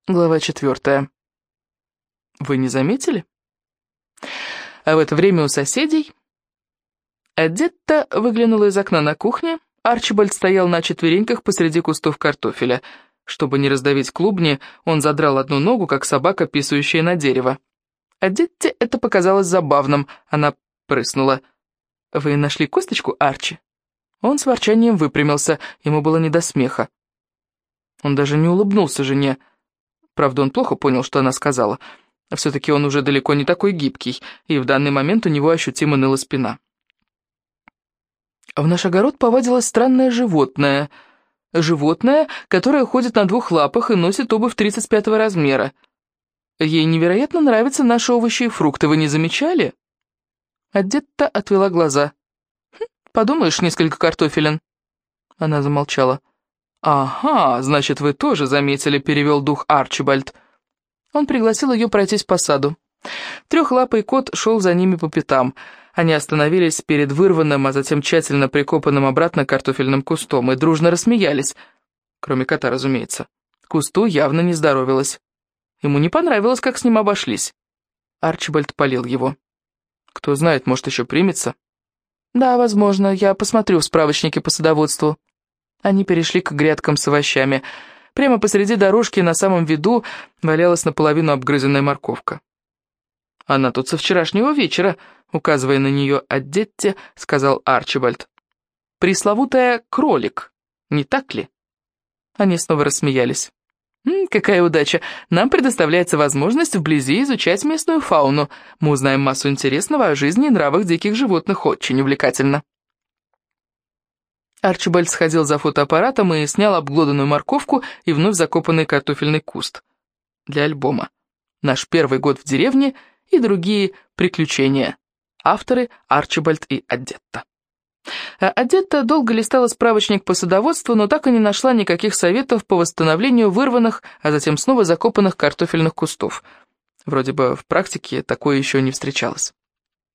Глава 4. Вы не заметили? А в это время у соседей Адетта выглянула из окна на кухне. Арчибальд стоял на четвереньках посреди кустов картофеля. Чтобы не раздавить клубни, он задрал одну ногу, как собака, писающая на дерево. Адетте это показалось забавным. Она прыснула. «Вы нашли косточку, Арчи?» Он с ворчанием выпрямился, ему было не до смеха. Он даже не улыбнулся жене. Правда, он плохо понял, что она сказала. Все-таки он уже далеко не такой гибкий, и в данный момент у него ощутимо ныла спина. В наш огород повадилось странное животное. Животное, которое ходит на двух лапах и носит обувь 35-го размера. Ей невероятно нравятся наши овощи и фрукты, вы не замечали? Адетта отвела глаза. «Подумаешь, несколько картофелин». Она замолчала. «Ага, значит, вы тоже заметили», — перевел дух Арчибальд. Он пригласил ее пройтись по саду. Трехлапый кот шел за ними по пятам. Они остановились перед вырванным, а затем тщательно прикопанным обратно картофельным кустом и дружно рассмеялись. Кроме кота, разумеется. Кусту явно не здоровилось. Ему не понравилось, как с ним обошлись. Арчибальд палил его. «Кто знает, может, еще примется?» «Да, возможно, я посмотрю в справочнике по садоводству». Они перешли к грядкам с овощами. Прямо посреди дорожки на самом виду валялась наполовину обгрызенная морковка. «Она тут со вчерашнего вечера», — указывая на нее Адетте, сказал Арчибальд. «Пресловутая кролик, не так ли?» Они снова рассмеялись. «Какая удача! Нам предоставляется возможность вблизи изучать местную фауну. Мы узнаем массу интересного о жизни и нравах диких животных. Очень увлекательно». Арчибальд сходил за фотоаппаратом и снял обглоданную морковку и вновь закопанный картофельный куст. Для альбома. «Наш первый год в деревне и другие приключения». Авторы Арчибальд и Адетта. Адетта долго листала справочник по садоводству, но так и не нашла никаких советов по восстановлению вырванных, а затем снова закопанных картофельных кустов. Вроде бы в практике такое еще не встречалось.